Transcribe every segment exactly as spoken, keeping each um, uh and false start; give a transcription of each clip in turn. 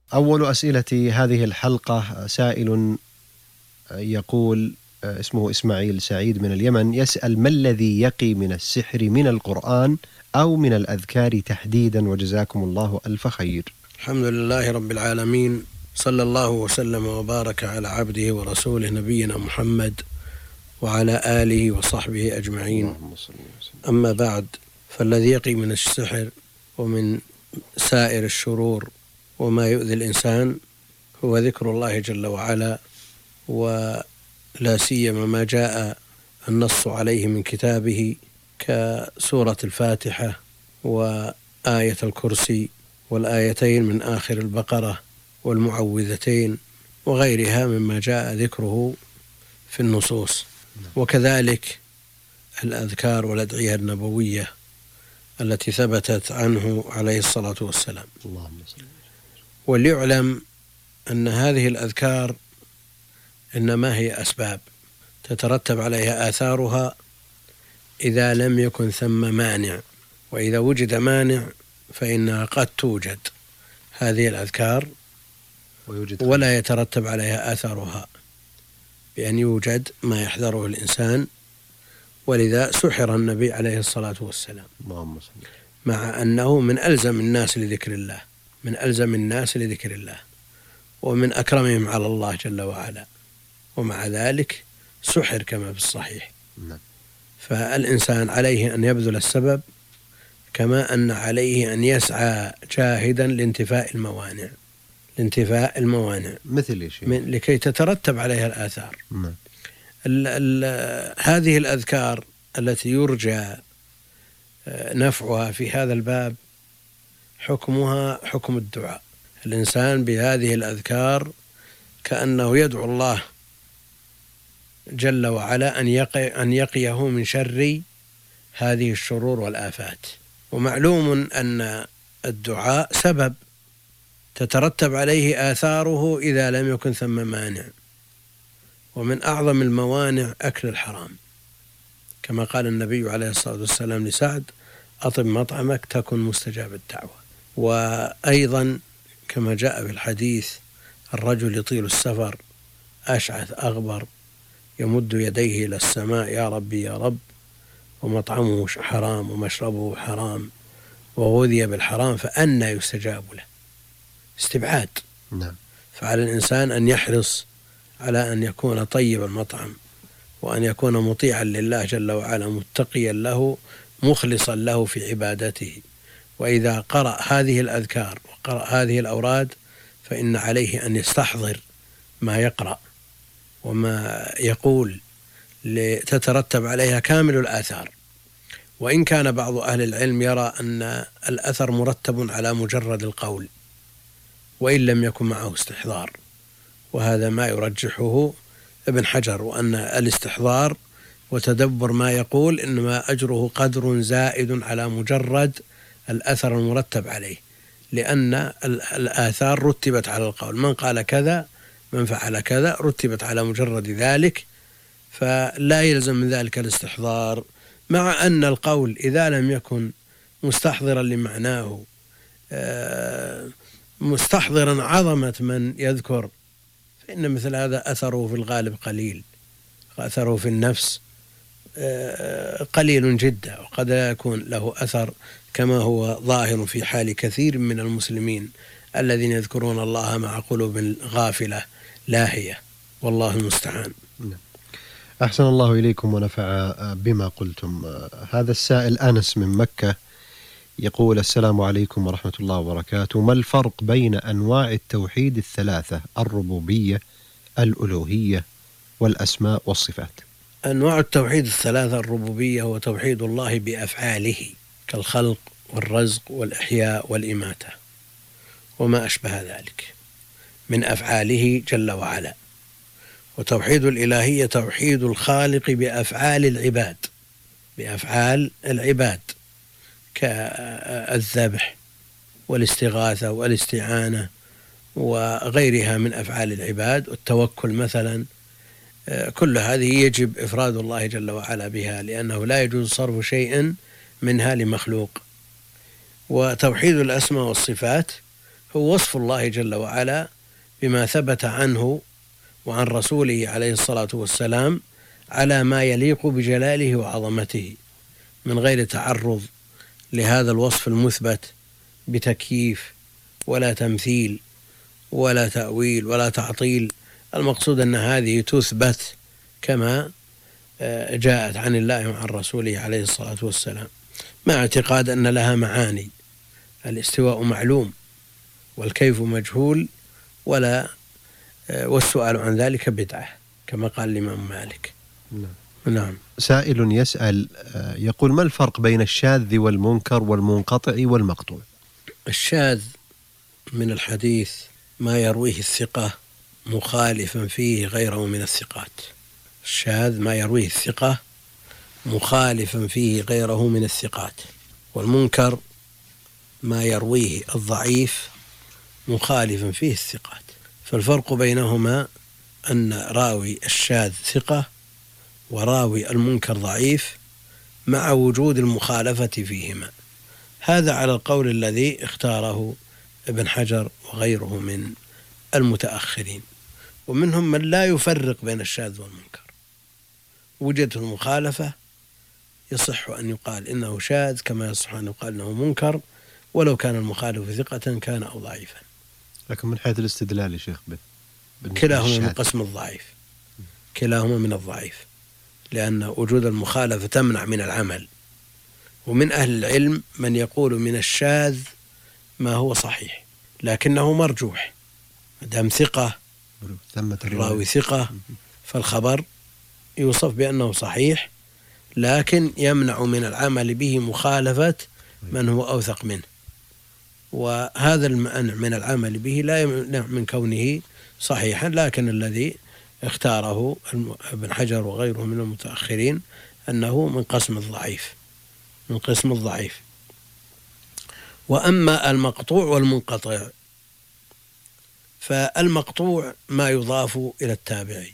أول أسئلة هذه الحلقة سائل يقول اسمه إسماعيل سعيد من اليمن، يسأل: ما الذي يقي من السحر من القرآن أو من الأذكار تحديدا؟ وجزاكم الله ألف خير. الحمد لله رب العالمين، صلى الله وسلم وبارك على عبده ورسوله نبينا محمد وعلى آله وصحبه أجمعين. أما بعد، فالذي يقي من السحر ومن سائر الشرور وما يؤذي الإنسان هو ذكر الله جل وعلا، ولا سيما ما جاء النص عليه من كتابه كسورة الفاتحة وآية الكرسي والآيتين من آخر البقرة والمعوذتين وغيرها مما جاء ذكره في النصوص، وكذلك الأذكار والأدعية النبوية التي ثبتت عنه عليه الصلاة والسلام. وليعلم أن هذه الأذكار إنما هي أسباب تترتب عليها آثارها إذا لم يكن ثم مانع، وإذا وجد مانع فإنها قد توجد هذه الأذكار ولا يترتب عليها آثارها بأن يوجد ما يحذره الإنسان. ولذا سحر النبي عليه الصلاة والسلام، مع أنه من ألزم الناس لذكر الله، من ألزم الناس لذكر الله ومن أكرمهم على الله جل وعلا، ومع ذلك سحر كما في الصحيح. فالإنسان عليه أن يبذل السبب، كما أن عليه أن يسعى جاهدا لانتفاء الموانع لانتفاء الموانع مثل من لكي تترتب عليها الآثار. ال ال هذه الأذكار التي يرجى نفعها في هذا الباب حكمها حكم الدعاء. الإنسان بهذه الأذكار كأنه يدعو الله جل وعلا أن يقي أن يقيه من شر هذه الشرور والآفات. ومعلوم أن الدعاء سبب تترتب عليه آثاره إذا لم يكن ثم مانع، ومن أعظم الموانع أكل الحرام، كما قال النبي عليه الصلاة والسلام لسعد: أطب مطعمك تكن مستجاب الدعوة. وأيضا كما جاء في الحديث: الرجل يطيل السفر أشعث أغبر يمد يديه إلى السماء: يا ربي يا رب، ومطعمه حرام ومشربه حرام وغذي بالحرام فأنى يستجاب له. استبعاد. نعم. فعلى الإنسان أن يحرص على أن يكون طيب المطعم، وأن يكون مطيعا لله جل وعلا، متقيا له، مخلصا له في عبادته. وإذا قرأ هذه الأذكار وقرأ هذه الأوراد فإن عليه أن يستحضر ما يقرأ وما يقول لتترتب عليها كامل الآثار. وإن كان بعض أهل العلم يرى أن الأثر مرتب على مجرد القول وإن لم يكن معه استحضار، وهذا ما يرجحه ابن حجر، وأن الاستحضار وتدبر ما يقول إنما أجره قدر زائد على مجرد الأثر المرتب عليه، لأن الآثار رتبت على القول، من قال كذا من فعل كذا رتبت على مجرد ذلك، فلا يلزم من ذلك الاستحضار. مع أن القول إذا لم يكن مستحضرا لمعناه مستحضرا عظمة من يذكر فإن مثل هذا أثره في الغالب قليل، أثره في النفس قليل جدا، وقد لا يكون له أثر كما هو ظاهر في حال كثير من المسلمين الذين يذكرون الله مع قلوب غافلة لاهية، والله المستعان. أحسن الله إليكم ونفع بما قلتم. هذا السائل أنس من مكة يقول: السلام عليكم ورحمة الله وبركاته، ما الفرق بين أنواع التوحيد الثلاثة: الربوبية، الألوهية، والأسماء والصفات؟ أنواع التوحيد الثلاثة: الربوبية هو توحيد الله بأفعاله كالخلق والرزق والإحياء والإماتة وما أشبه ذلك من أفعاله جل وعلا. وتوحيد الإلهية توحيد الخالق بأفعال العباد بأفعال العباد كالذبح والاستغاثة والاستعانة وغيرها من أفعال العباد، والتوكل مثلا. كل هذه يجب إفراد الله جل وعلا بها، لأنه لا يجوز صرف شيء منها لمخلوق. وتوحيد الأسماء والصفات هو وصف الله جل وعلا بما ثبت عنه وعن رسوله عليه الصلاة والسلام على ما يليق بجلاله وعظمته، من غير تعرض لهذا الوصف المثبت بتكييف ولا تمثيل ولا تأويل ولا تعطيل. المقصود أن هذه تثبت كما جاءت عن الله وعن رسوله عليه الصلاة والسلام، مع اعتقاد أن لها معاني. الاستواء معلوم والكيف مجهول، ولا والسؤال عن ذلك بدعة كما قال الإمام مالك. نعم. نعم. سائل يسأل يقول: ما الفرق بين الشاذ والمنكر والمنقطع والمقطوع؟ الشاذ من الحديث ما يرويه الثقة مخالفا فيه غيره من الثقات. الشاذ ما يرويه الثقة مخالفا فيه غيره من الثقات. والمنكر ما يرويه الضعيف مخالفا فيه الثقات. فالفرق بينهما أن راوي الشاذ ثقة وراوي المنكر ضعيف مع وجود المخالفة فيهما. هذا على القول الذي اختاره ابن حجر وغيره من المتأخرين. ومنهم من لا يفرق بين الشاذ والمنكر، وجدت المخالفة يصح أن يقال إنه شاذ كما يصح أن يقال إنه منكر، ولو كان المخالف ثقة كان أو ضعيفا. لكن من حيث الاستدلال يا شيخ كلاهما من قسم الضعيف، كلاهما من الضعيف، لأن وجود المخالفة تمنع من العمل. ومن أهل العلم من يقول من الشاذ ما هو صحيح لكنه مرجوح، دام ثقة الراوي ثقة فالخبر يوصف بأنه صحيح، لكن يمنع من العمل به مخالفة من هو أوثق منه. وهذا المنع من العمل به لا يمنع من كونه صحيحا، لكن الذي اختاره ابن حجر وغيره من المتأخرين أنه من قسم الضعيف، من قسم الضعيف. وأما المقطوع والمنقطع، فالمقطوع ما يضاف إلى التابعي،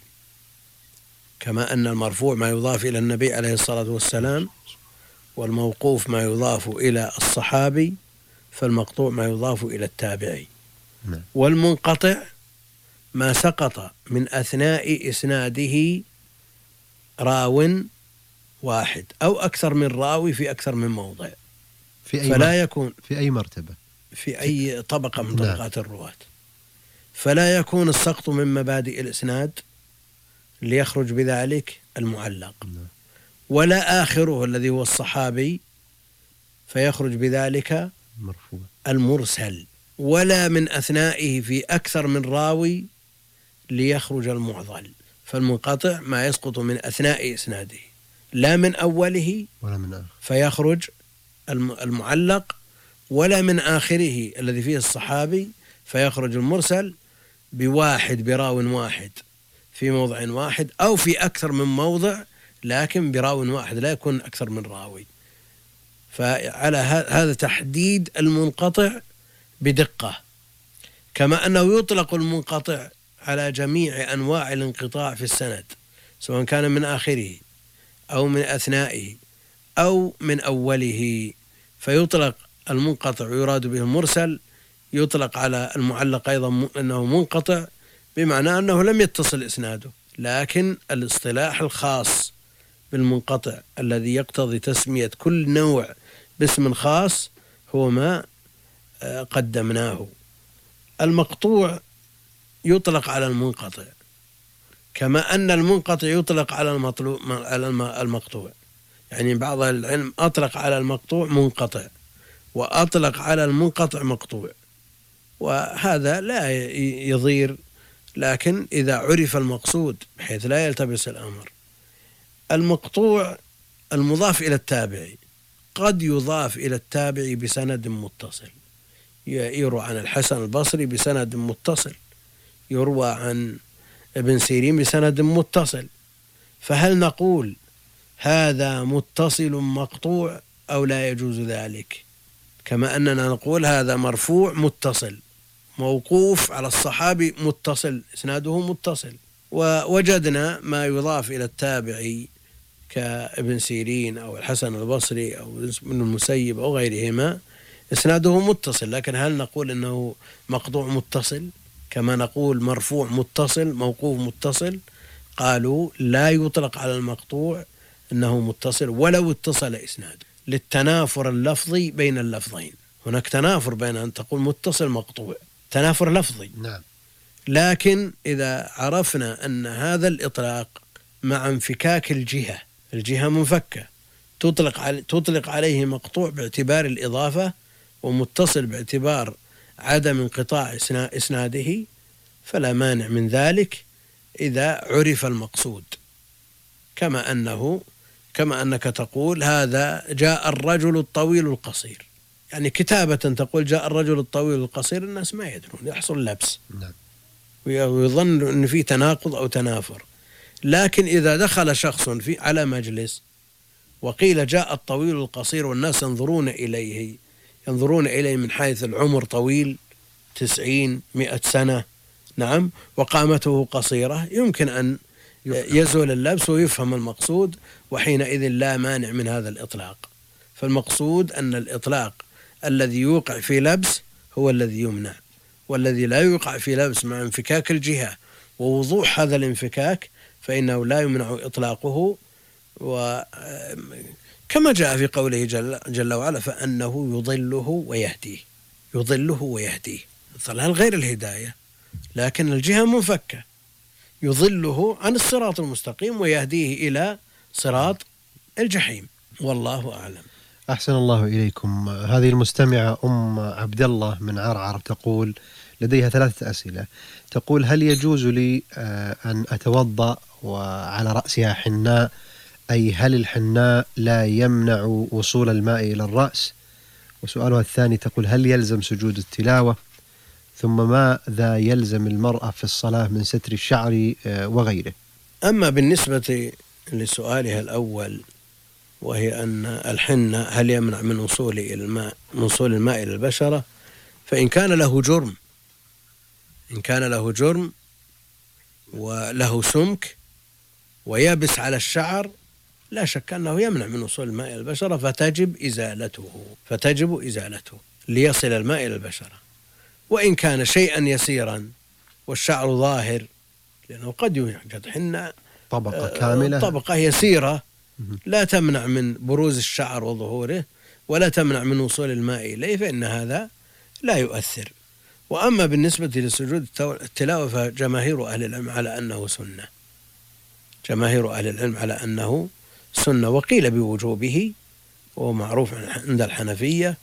كما أن المرفوع ما يضاف إلى النبي عليه الصلاة والسلام، والموقوف ما يضاف إلى الصحابي، فالمقطوع ما يضاف إلى التابعي. والمنقطع ما سقط من أثناء إسناده راو واحد أو أكثر من راوي في أكثر من موضع، في أي فلا يكون في أي مرتبة، في أي طبقة من طبقات الرواة، فلا يكون السقط من مبادئ الإسناد ليخرج بذلك المعلق، ولا آخره الذي هو الصحابي فيخرج بذلك مرفوع المرسل، ولا من أثنائه في أكثر من راوي ليخرج المعضل. فالمنقطع ما يسقط من أثناء إسناده لا من أوله ولا من آخر فيخرج المعلق، ولا من آخره الذي فيه الصحابي فيخرج المرسل بواحد براو واحد في موضع واحد أو في أكثر من موضع لكن براو واحد، لا يكون أكثر من راوي. فعلى هذا تحديد المنقطع بدقة، كما أنه يطلق المنقطع على جميع أنواع الانقطاع في السند، سواء كان من آخره أو من أثنائه أو من أوله. فيطلق المنقطع ويراد به المرسل، يطلق على المعلق أيضا أنه منقطع بمعنى أنه لم يتصل إسناده. لكن الاصطلاح الخاص بالمنقطع الذي يقتضي تسمية كل نوع باسم خاص هو ما قدمناه. المقطوع يطلق على المنقطع، كما أن المنقطع يطلق على على المقطوع. يعني بعض العلم أطلق على المقطوع منقطع وأطلق على المنقطع مقطوع، وهذا لا يضير، لكن إذا عرف المقصود بحيث لا يلتبس الأمر. المقطوع المضاف إلى التابعي قد يضاف إلى التابعي بسند متصل، يروى عن الحسن البصري بسند متصل، يروى عن ابن سيرين بسند متصل. فهل نقول هذا متصل مقطوع أو لا يجوز ذلك؟ كما أننا نقول هذا مرفوع متصل، موقوف على الصحابي متصل إسناده متصل. ووجدنا ما يضاف إلى التابعي كابن سيرين أو الحسن البصري أو ابن المسيب أو غيرهما إسناده متصل، لكن هل نقول أنه مقطوع متصل كما نقول مرفوع متصل موقوف متصل؟ قالوا لا يطلق على المقطوع أنه متصل ولو اتصل إسناده، للتنافر اللفظي بين اللفظين. هناك تنافر بين أن تقول متصل مقطوع، تنافر لفظي. نعم. لكن إذا عرفنا أن هذا الإطلاق مع انفكاك الجهة، الجهة منفكة، تطلق علي تطلق عليه مقطوع باعتبار الإضافة ومتصل باعتبار عدم انقطاع إسناده، فلا مانع من ذلك إذا عرف المقصود. كما أنه كما أنك تقول هذا جاء الرجل الطويل القصير، يعني كتابة تقول جاء الرجل الطويل القصير، الناس ما يدرون، يحصل لبس. نعم. ويظن أن في تناقض أو تنافر. لكن إذا دخل شخص في على مجلس وقيل جاء الطويل القصير والناس ينظرون إليه ينظرون إليه من حيث العمر طويل تسعين مئة سنة، نعم، وقامته قصيرة، يمكن أن يزول اللبس ويفهم المقصود، وحينئذ لا مانع من هذا الإطلاق. فالمقصود أن الإطلاق الذي يوقع في لبس هو الذي يمنع، والذي لا يوقع في لبس مع انفكاك الجهة ووضوح هذا الانفكاك فإنه لا يمنع إطلاقه. وكما جاء في قوله جل, جل وعلا فأنه يضله ويهديه، يضله ويهديه، الضلال غير الهداية، لكن الجهة منفكة، يضله عن الصراط المستقيم ويهديه إلى صراط الجحيم، والله أعلم. أحسن الله إليكم. هذه المستمعة أم عبد الله من عرعر تقول لديها ثلاثة أسئلة. تقول هل يجوز لي أن أتوضأ وعلى رأسها حناء، أي هل الحناء لا يمنع وصول الماء إلى الرأس؟ وسؤالها الثاني تقول هل يلزم سجود التلاوة؟ ثم ماذا يلزم المرأة في الصلاة من ستر الشعر وغيره؟ أما بالنسبة لسؤالها الأول وهي أن الحنة هل يمنع من وصول الماء من وصول الماء إلى البشرة، فإن كان له جرم إن كان له جرم وله سمك ويابس على الشعر لا شك أنه يمنع من وصول الماء إلى البشرة، فتجب إزالته فتجب إزالته ليصل الماء إلى البشرة. وإن كان شيئا يسيرا والشعر ظاهر، لأنه قد يوجد حنة طبقة كاملة طبقة يسيرة لا تمنع من بروز الشعر وظهوره ولا تمنع من وصول الماء إليه، فإن هذا لا يؤثر. وأما بالنسبة لسجود التلاوة فجماهير أهل العلم على أنه سنة جماهير أهل العلم على أنه سنة وقيل بوجوبه، وهو معروف عند الحنفية،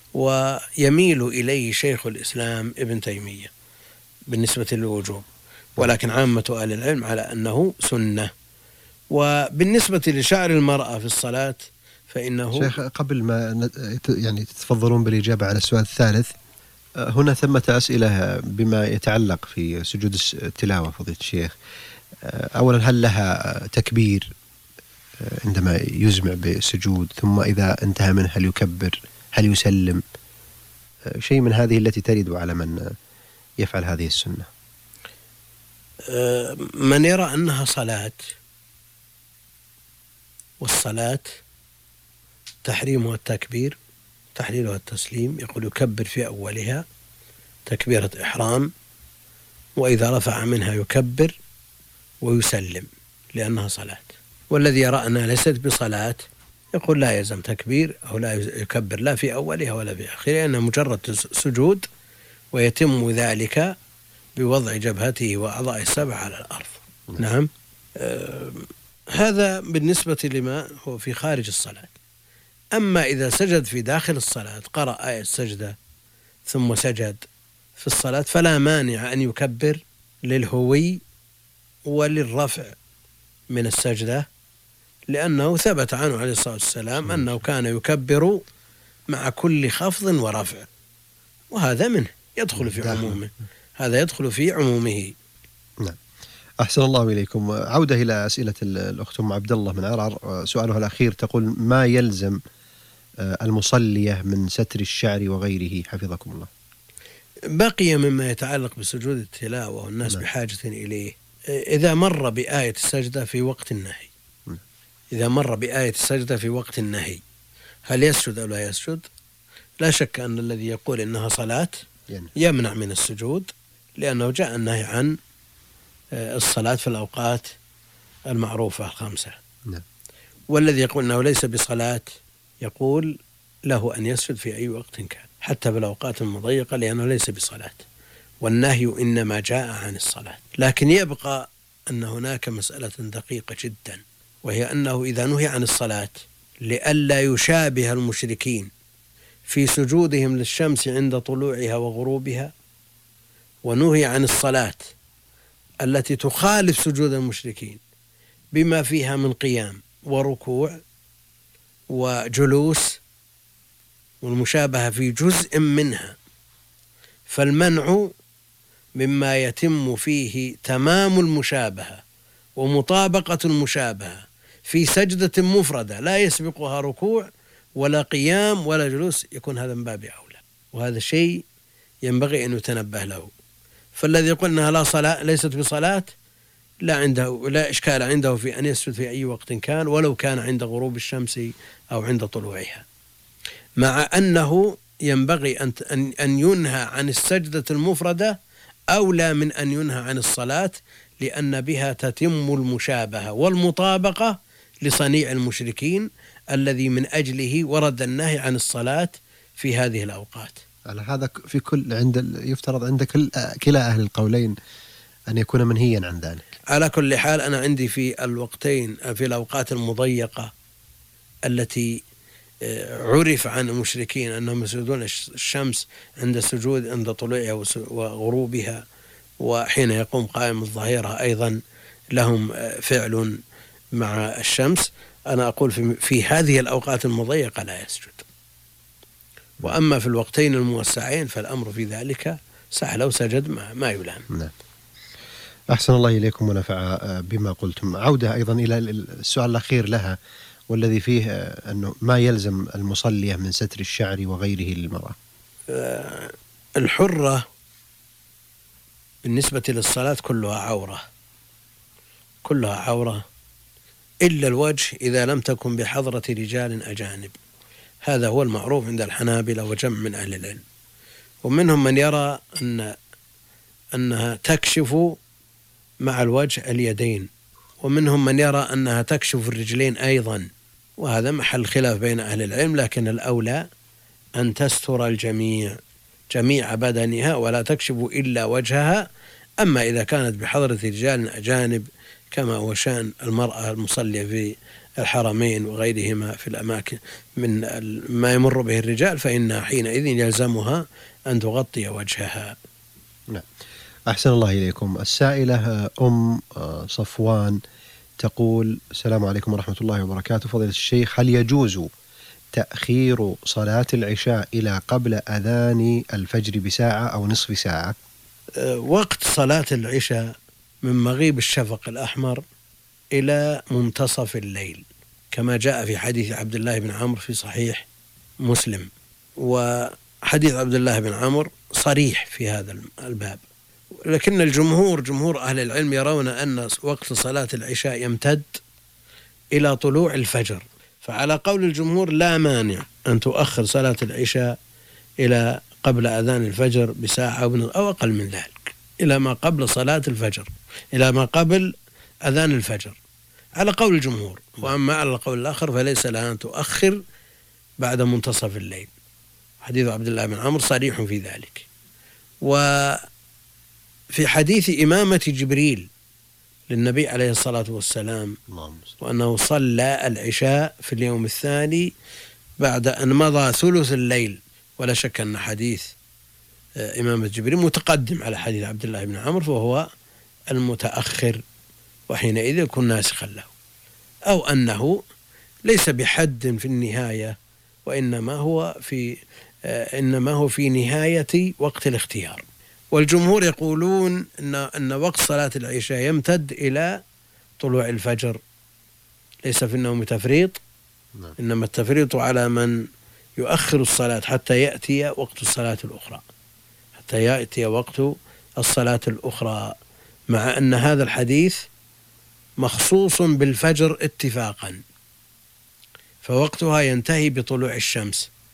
ويميل إليه شيخ الإسلام ابن تيمية بالنسبة للوجوب، ولكن عامة أهل العلم على أنه سنة. وبالنسبة لشعر المرأة في الصلاة فإنه شيخ قبل ما يعني تتفضلون بالإجابة على السؤال الثالث، هنا ثمة أسئلة بما يتعلق في سجود التلاوة فضيلة الشيخ. أولا هل لها تكبير عندما يزمع بالسجود؟ ثم إذا انتهى منه هل يكبر؟ هل يسلم؟ شيء من هذه التي ترد على من يفعل هذه السنة. من يرى أنها صلاة، والصلاة تحريمها التكبير تحليلها التسليم، يقول يكبر في أولها تكبيرة إحرام، وإذا رفع منها يكبر ويسلم لأنها صلاة. والذي يرى أنها ليست بصلاة يقول لا يلزم تكبير أو لا يكبر لا في أولها ولا في آخرها، لأنها مجرد سجود، ويتم ذلك بوضع جبهته وأعضاء السبع على الأرض. نعم. آه هذا بالنسبة لما هو في خارج الصلاة. أما إذا سجد في داخل الصلاة، قرأ آية السجدة ثم سجد في الصلاة، فلا مانع أن يكبر للهوي وللرفع من السجدة، لأنه ثبت عنه عليه الصلاة والسلام أنه كان يكبر مع كل خفض ورفع، وهذا منه يدخل في عمومه هذا يدخل في عمومه. نعم. أحسن الله إليكم. عودة إلى أسئلة الأخت أم عبد الله من عرعر. سؤالها الأخير تقول ما يلزم المصلية من ستر الشعر وغيره حفظكم الله؟ بقي مما يتعلق بسجود التلاوة والناس نعم. بحاجة إليه. إذا مر بآية السجدة في وقت النهي إذا مر بآية السجدة في وقت النهي هل يسجد أو لا يسجد؟ لا شك أن الذي يقول إنها صلاة يمنع من السجود، لأنه جاء النهي عن الصلاة في الأوقات المعروفة الخمسة. نعم. والذي يقول أنه ليس بصلاة يقول له أن يسجد في أي وقت كان حتى بالأوقات المضيقة، لأنه ليس بصلاة، والنهي إنما جاء عن الصلاة. لكن يبقى أن هناك مسألة دقيقة جدا، وهي أنه إذا نهي عن الصلاة لئلا يشابه المشركين في سجودهم للشمس عند طلوعها وغروبها، ونهي عن الصلاة التي تخالف سجود المشركين بما فيها من قيام وركوع وجلوس والمشابهة في جزء منها، فالمنع مما يتم فيه تمام المشابهة ومطابقة المشابهة في سجدة مفردة لا يسبقها ركوع ولا قيام ولا جلوس، يكون هذا من باب أولى، وهذا شيء ينبغي أن يتنبه له. فالذي يقول أنها لا صلاة ليست بصلاة لا عنده لا إشكال عنده في أن يسجد في أي وقت كان، ولو كان عند غروب الشمس أو عند طلوعها، مع أنه ينبغي أن أن ينهى عن السجدة المفردة أولى من أن ينهى عن الصلاة، لأن بها تتم المشابهة والمطابقة لصنيع المشركين الذي من أجله ورد النهي عن الصلاة في هذه الأوقات. على هذا في كل عند يفترض عند كل كلا أهل القولين أن يكون منهيا عن ذلك. على كل حال أنا عندي في الوقتين في الأوقات المضيقة التي عرف عن المشركين أنهم يسجدون الشمس عند السجود عند طلوعها وغروبها، وحين يقوم قائم الظهيرة أيضا لهم فعل مع الشمس، أنا أقول في, في هذه الأوقات المضيقة لا يسجد. وأما في الوقتين الموسعين فالأمر في ذلك سهل وسجد ما, ما يلام. نعم. أحسن الله إليكم ونفع بما قلتم. عودة أيضا إلى السؤال الأخير لها، والذي فيه أنه ما يلزم المصلية من ستر الشعر وغيره للمرأة. الحرة بالنسبة للصلاة كلها عورة، كلها عورة إلا الوجه إذا لم تكن بحضرة رجال أجانب، هذا هو المعروف عند الحنابلة وجمع من أهل العلم. ومنهم من يرى أن أنها تكشف مع الوجه اليدين، ومنهم من يرى أنها تكشف الرجلين أيضا، وهذا محل خلاف بين أهل العلم، لكن الأولى أن تستر الجميع جميع بدنها ولا تكشف إلا وجهها. أما إذا كانت بحضرة رجال أجانب كما هو شأن المرأة المصلية في الحرمين وغيرهما في الأماكن من ما يمر به الرجال، فإنها حينئذ يلزمها أن تغطي وجهها. نعم. أحسن الله إليكم. السائلة أم صفوان تقول: السلام عليكم ورحمة الله وبركاته، فضيلة الشيخ، هل يجوز تأخير صلاة العشاء إلى قبل أذان الفجر بساعة أو نصف ساعة؟ وقت صلاة العشاء من مغيب الشفق الأحمر إلى منتصف الليل، كما جاء في حديث عبد الله بن عمرو في صحيح مسلم، وحديث عبد الله بن عمرو صريح في هذا الباب. لكن الجمهور جمهور أهل العلم يرون أن وقت صلاة العشاء يمتد إلى طلوع الفجر، فعلى قول الجمهور لا مانع أن تؤخر صلاة العشاء إلى قبل أذان الفجر بساعة أو أقل من ذلك، إلى ما قبل صلاة الفجر، إلى ما قبل أذان الفجر على قول الجمهور. وأما على القول الآخر فليس لها أن تؤخر بعد منتصف الليل، حديث عبد الله بن عمرو صريح في ذلك. وفي حديث إمامة جبريل للنبي عليه الصلاة والسلام وأنه صلى العشاء في اليوم الثاني بعد أن مضى ثلث الليل، ولا شك أن حديث إمامة جبريل متقدم على حديث عبد الله بن عمرو، فهو المتأخر، وحينئذ يكون ناسخا له، أو أنه ليس بحد في النهاية، وإنما هو في إنما هو في نهاية وقت الاختيار. والجمهور يقولون أن أن وقت صلاة العشاء يمتد إلى طلوع الفجر، ليس في النوم تفريط، إنما التفريط على من يؤخر الصلاة حتى يأتي وقت الصلاة الأخرى، حتى يأتي وقت الصلاة الأخرى، مع أن هذا الحديث مخصوص بالفجر اتفاقا، فوقتها ينتهي بطلوع الشمس،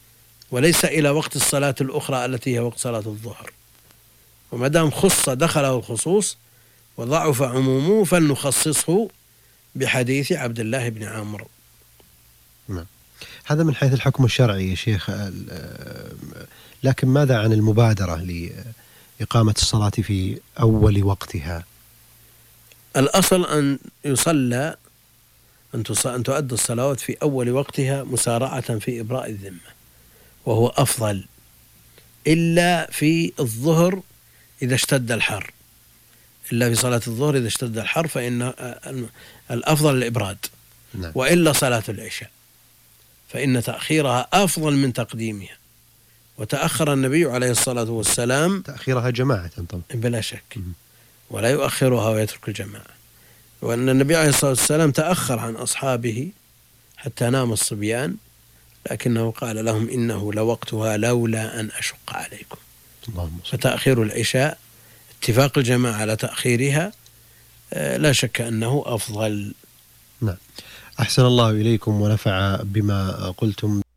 وليس إلى وقت الصلاة الأخرى التي هي وقت صلاة الظهر. وما دام خص دخله الخصوص وضعف عمومه فلنخصصه بحديث عبد الله بن عمرو. نعم. هذا من حيث الحكم الشرعي يا شيخ، لكن ماذا عن المبادرة لإقامة الصلاة في أول وقتها؟ الأصل أن يصلى أن تؤدى الصلوات في أول وقتها مسارعة في إبراء الذمة، وهو أفضل، إلا في الظهر إذا اشتد الحر، إلا في صلاة الظهر إذا اشتد الحر فإن الأفضل الإبراد. نعم. وإلا صلاة العشاء فإن تأخيرها أفضل من تقديمها، وتأخر النبي عليه الصلاة والسلام تأخيرها جماعة طبعا بلا شك، ولا يؤخرها ويترك الجماعة. وأن النبي عليه الصلاة والسلام تأخر عن أصحابه حتى نام الصبيان، لكنه قال لهم إنه لوقتها لولا أن أشق عليكم. فتأخير العشاء اتفاق الجماعة على تأخيرها لا شك أنه أفضل. نعم. أحسن الله إليكم ونفع بما قلتم.